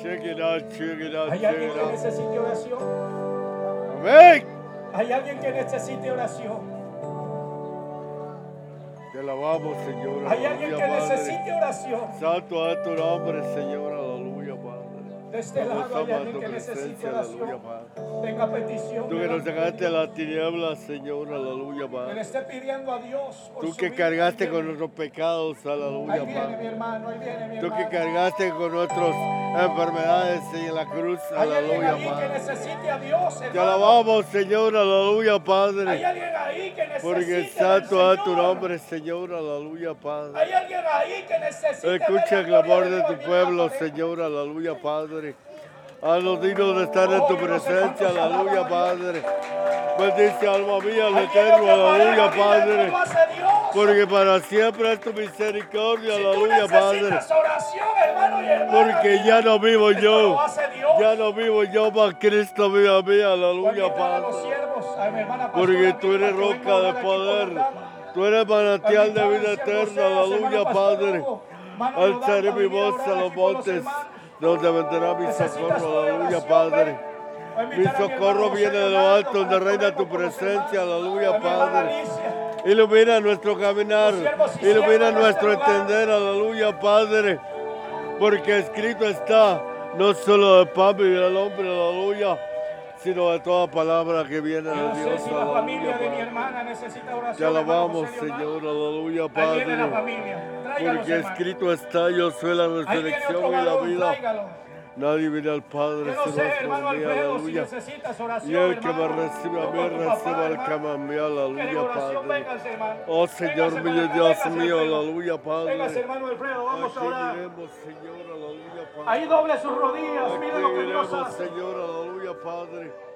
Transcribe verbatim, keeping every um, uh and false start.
Check it out, check it out, ¿Hay check alguien it que out. necesite oración? Amén. ¿Hay alguien que necesite oración? Te alabamos, Señor. ¿Hay alguien que Aleluya, Padre. necesite oración? Santo es tu nombre, Señor. Aleluya, Padre. De este lado hay Gozamos en alguien tu que necesite presencia, aleluya, oración. Padre. Tenga petición. Tú que nos delante de sacaste de Dios. las tinieblas, Señor, aleluya, Que le Padre. esté pidiendo a Dios por Tú su que vida. cargaste Ahí con viene. nuestros pecados, Ahí aleluya, viene mi Padre. hermano, ahí viene mi Tú que hermano. cargaste con nuestras enfermedades en la cruz, Hay alguien aleluya, ahí que Padre. necesite a Dios, Te hermano. alabamos, Señor, aleluya, Hay Padre. alguien ahí que necesite Porque del santo es tu Señor. nombre, Señor, aleluya, Padre. Hay alguien ahí que necesite ver Escucha la el gloria clamor de de Dios tu aquí en la pueblo, pared. Señor, aleluya, Padre. Haznos dignos de estar en tu Oh, yo no sé cuántos presencia, se alaban aleluya, a Dios. Padre. Bendice alma mía al Hay quien eterno, no te aleluya, pareja, mira Padre. cómo hace Dios. Porque para siempre es tu misericordia, Si tú aleluya, Padre. necesitas oración, hermano y hermana, Porque ya no vivo esto yo, lo hace Dios. ya no vivo yo, mas Cristo vive a mí, Voy a aleluya, invitar a los Padre. siervos, a mi hermana Porque pastora tú Vilma, eres que venga a roca de orar aquí por poder, las damas. tú eres manantial de Voy a vida invitar al siervo eterna, Oseas, aleluya, hermano pastor Padre. Hugo, hermano Yodán, Alzaré para mi venir a voz orar a los aquí por los montes, hermanos. donde vendrá mi Necesitas socorro, tú de aleluya, oración, Padre. ven. Voy a Mi invitar a mi socorro hermano viene José de lo Leonardo alto, donde para reina orar tu por los presencia, hermanos. aleluya, A mi hermana Padre. Alicia. Ilumina nuestro caminar, Los siervos y ilumina siervas de nuestro este lugar. entender, aleluya, Padre. Porque escrito está, no solo de pan vivirá el hombre, aleluya, sino de toda palabra que viene Yo de no sé Dios, si la familia aleluya, de mi Padre. hermana necesita oración. Te hermano alabamos, José Leonardo. Señor, aleluya, Ahí viene la Padre. familia. Tráigalos, Porque hermano. escrito está, yo soy la Ahí viene resurrección otro y la varón, vida. tráigalo. Nadie viene al Padre Yo no sino sé, es por hermano mí, Alfredo, si aleluya. necesitas oración, Y el que me hermano. recibe a O mí, por tu recibe papá, al que hermano. me envía, Quieren aleluya, oración, Padre. vénganse, hermano. Oh Señor Véngase mío, para acá, Dios véngase, mío, Alfredo. aleluya, Véngase, Padre. hermano Alfredo, vamos a Aquí orar. iremos, Señor, aleluya, Padre. Ahí doble sus rodillas, mire lo Aquí que Dios iremos, hace. Señor, aleluya, Padre.